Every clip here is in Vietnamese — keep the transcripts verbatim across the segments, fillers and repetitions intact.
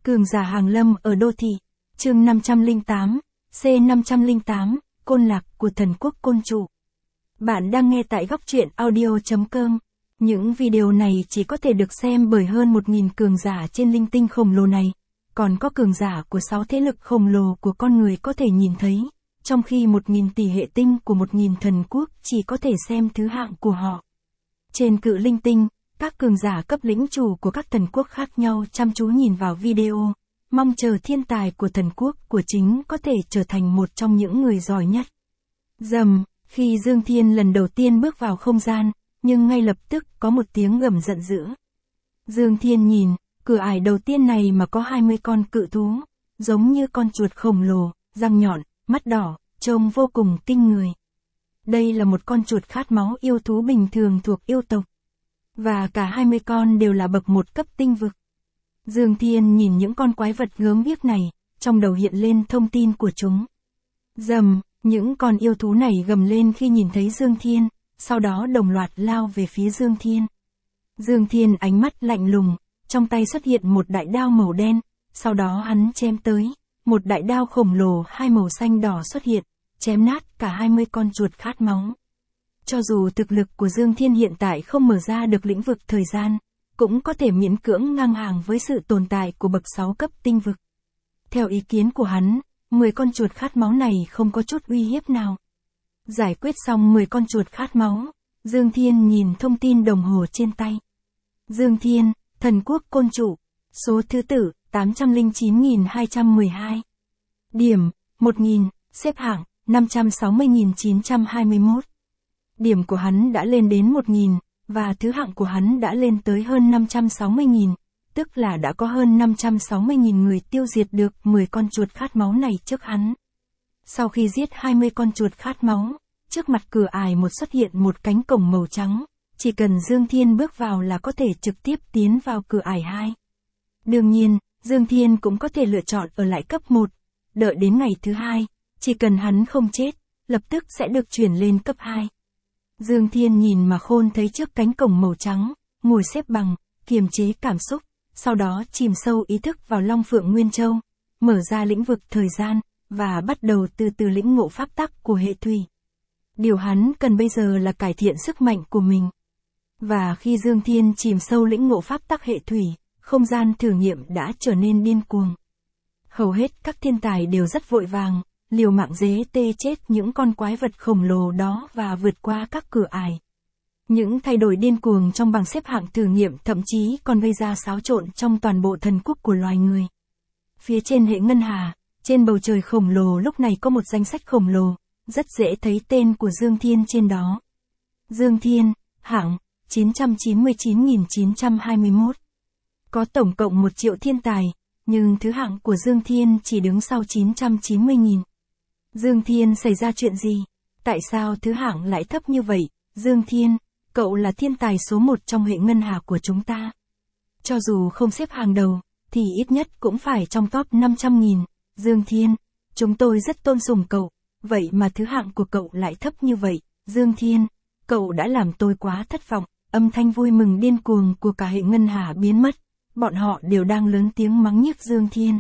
Cường giả hàng lâm ở đô thị. Chương năm trăm lẻ tám, C năm trăm lẻ tám, Côn Lạc của thần quốc Côn Trụ. Bạn đang nghe tại góc truyện audio chấm com. Những video này chỉ có thể được xem bởi hơn một nghìn cường giả trên linh tinh khổng lồ này. Còn có cường giả của sáu thế lực khổng lồ của con người có thể nhìn thấy, trong khi một nghìn tỷ hệ tinh của một nghìn thần quốc chỉ có thể xem thứ hạng của họ. Trên cự linh tinh, các cường giả cấp lĩnh chủ của các thần quốc khác nhau chăm chú nhìn vào video, mong chờ thiên tài của thần quốc của chính có thể trở thành một trong những người giỏi nhất. Rầm, khi Dương Thiên lần đầu tiên bước vào không gian, nhưng ngay lập tức có một tiếng gầm giận dữ. Dương Thiên nhìn, cửa ải đầu tiên này mà có hai mươi con cự thú, giống như con chuột khổng lồ, răng nhọn, mắt đỏ, trông vô cùng kinh người. Đây là một con chuột khát máu yêu thú bình thường thuộc yêu tộc. Và cả hai mươi con đều là bậc một cấp tinh vực. Dương Thiên nhìn những con quái vật gớm ghiếc này, trong đầu hiện lên thông tin của chúng. Rầm, những con yêu thú này gầm lên khi nhìn thấy Dương Thiên, sau đó đồng loạt lao về phía Dương Thiên. Dương Thiên ánh mắt lạnh lùng, trong tay xuất hiện một đại đao màu đen, sau đó hắn chém tới, một đại đao khổng lồ hai màu xanh đỏ xuất hiện, chém nát cả hai mươi con chuột khát máu. Cho dù thực lực của Dương Thiên hiện tại không mở ra được lĩnh vực thời gian, cũng có thể miễn cưỡng ngang hàng với sự tồn tại của bậc sáu cấp tinh vực. Theo ý kiến của hắn, mười con chuột khát máu này không có chút uy hiếp nào. Giải quyết xong mười con chuột khát máu, Dương Thiên nhìn thông tin đồng hồ trên tay. Dương Thiên, thần quốc Côn Trụ, số thứ tự tám trăm lẻ chín nghìn hai trăm mười hai. Điểm, một nghìn, xếp hạng năm trăm sáu mươi nghìn chín trăm hai mươi mốt. Điểm của hắn đã lên đến một nghìn, và thứ hạng của hắn đã lên tới hơn năm trăm sáu mươi nghìn, tức là đã có hơn năm trăm sáu mươi nghìn người tiêu diệt được mười con chuột khát máu này trước hắn. Sau khi giết hai mươi con chuột khát máu, trước mặt cửa ải một xuất hiện một cánh cổng màu trắng, chỉ cần Dương Thiên bước vào là có thể trực tiếp tiến vào cửa ải hai. Đương nhiên, Dương Thiên cũng có thể lựa chọn ở lại cấp một, đợi đến ngày thứ hai, chỉ cần hắn không chết, lập tức sẽ được chuyển lên cấp hai. Dương Thiên nhìn mà khôn thấy trước cánh cổng màu trắng, ngồi xếp bằng, kiềm chế cảm xúc, sau đó chìm sâu ý thức vào Long Phượng Nguyên Châu, mở ra lĩnh vực thời gian, và bắt đầu từ từ lĩnh ngộ pháp tắc của hệ thủy. Điều hắn cần bây giờ là cải thiện sức mạnh của mình. Và khi Dương Thiên chìm sâu lĩnh ngộ pháp tắc hệ thủy, không gian thử nghiệm đã trở nên điên cuồng. Hầu hết các thiên tài đều rất vội vàng, liều mạng dế tê chết những con quái vật khổng lồ đó và vượt qua các cửa ải. Những thay đổi điên cuồng trong bảng xếp hạng thử nghiệm thậm chí còn gây ra xáo trộn trong toàn bộ thần quốc của loài người. Phía trên hệ ngân hà, trên bầu trời khổng lồ lúc này có một danh sách khổng lồ, rất dễ thấy tên của Dương Thiên trên đó. Dương Thiên, hạng chín trăm chín mươi chín nghìn chín trăm hai mươi mốt. Có tổng cộng một triệu thiên tài, nhưng thứ hạng của Dương Thiên chỉ đứng sau chín trăm chín mươi nghìn. Dương Thiên xảy ra chuyện gì? Tại sao thứ hạng lại thấp như vậy? Dương Thiên, cậu là thiên tài số một trong hệ ngân hà của chúng ta. Cho dù không xếp hàng đầu, thì ít nhất cũng phải trong top năm trăm nghìn. Dương Thiên, chúng tôi rất tôn sùng cậu, vậy mà thứ hạng của cậu lại thấp như vậy. Dương Thiên, cậu đã làm tôi quá thất vọng. Âm thanh vui mừng điên cuồng của cả hệ ngân hà biến mất, bọn họ đều đang lớn tiếng mắng nhiếc Dương Thiên.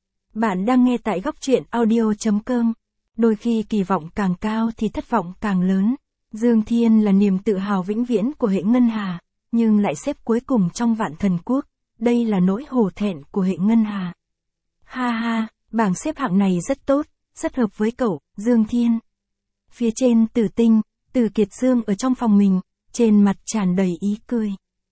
Bạn đang nghe tại góc truyện audio chấm com. Đôi khi kỳ vọng càng cao thì thất vọng càng lớn. Dương Thiên là niềm tự hào vĩnh viễn của hệ ngân hà, nhưng lại xếp cuối cùng trong vạn thần quốc. Đây là nỗi hổ thẹn của hệ ngân hà. Ha ha, bảng xếp hạng này rất tốt, rất hợp với cậu, Dương Thiên. Phía trên Tử Tinh, Từ Kiệt Dương ở trong phòng mình, trên mặt tràn đầy ý cười.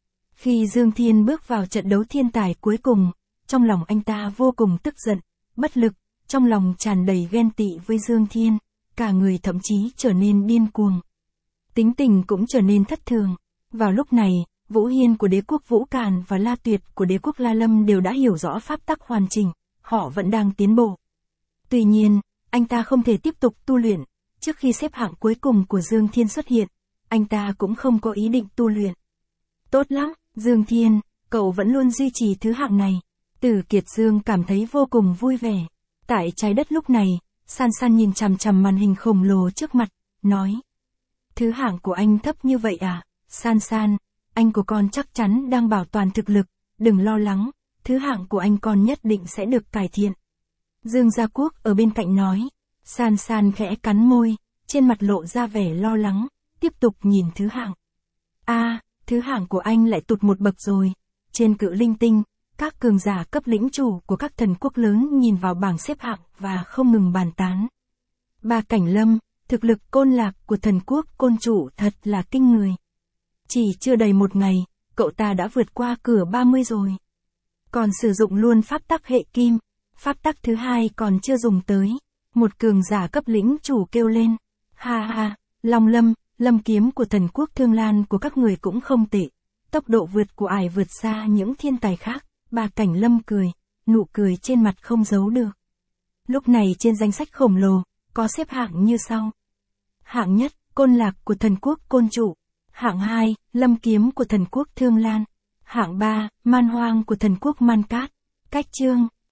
Khi Dương Thiên bước vào trận đấu thiên tài cuối cùng, trong lòng anh ta vô cùng tức giận, bất lực, trong lòng tràn đầy ghen tị với Dương Thiên, cả người thậm chí trở nên điên cuồng. Tính tình cũng trở nên thất thường. Vào lúc này, Vũ Hiên của đế quốc Vũ Càn và La Tuyệt của đế quốc La Lâm đều đã hiểu rõ pháp tắc hoàn chỉnh, họ vẫn đang tiến bộ. Tuy nhiên, anh ta không thể tiếp tục tu luyện, trước khi xếp hạng cuối cùng của Dương Thiên xuất hiện, anh ta cũng không có ý định tu luyện. Tốt lắm, Dương Thiên, cậu vẫn luôn duy trì thứ hạng này. Từ Kiệt Dương cảm thấy vô cùng vui vẻ. Tại trái đất lúc này, San San nhìn chằm chằm màn hình khổng lồ trước mặt, nói. Thứ hạng của anh thấp như vậy à? San San, anh của con chắc chắn đang bảo toàn thực lực, đừng lo lắng, thứ hạng của anh con nhất định sẽ được cải thiện. Dương Gia Quốc ở bên cạnh nói. San San khẽ cắn môi, trên mặt lộ ra vẻ lo lắng, tiếp tục nhìn thứ hạng. A, à, thứ hạng của anh lại tụt một bậc rồi. Trên cự linh tinh, các cường giả cấp lĩnh chủ của các thần quốc lớn nhìn vào bảng xếp hạng và không ngừng bàn tán. Ba Cảnh Lâm, thực lực Côn Lạc của thần quốc Côn Chủ thật là kinh người. Chỉ chưa đầy một ngày, cậu ta đã vượt qua cửa ba mươi rồi. Còn sử dụng luôn pháp tắc hệ kim, pháp tắc thứ hai còn chưa dùng tới. Một cường giả cấp lĩnh chủ kêu lên. Ha ha, Long Lâm, lâm kiếm của thần quốc Thương Lan của các người cũng không tệ. Tốc độ vượt của ải vượt xa những thiên tài khác. Ba Cảnh Lâm cười, nụ cười trên mặt không giấu được. Lúc này trên danh sách khổng lồ, có xếp hạng như sau. Hạng nhất, Côn Lạc của thần quốc Côn Chủ. Hạng hai, lâm kiếm của thần quốc Thương Lan. Hạng ba, Man Hoang của thần quốc Man Cát. Cách chương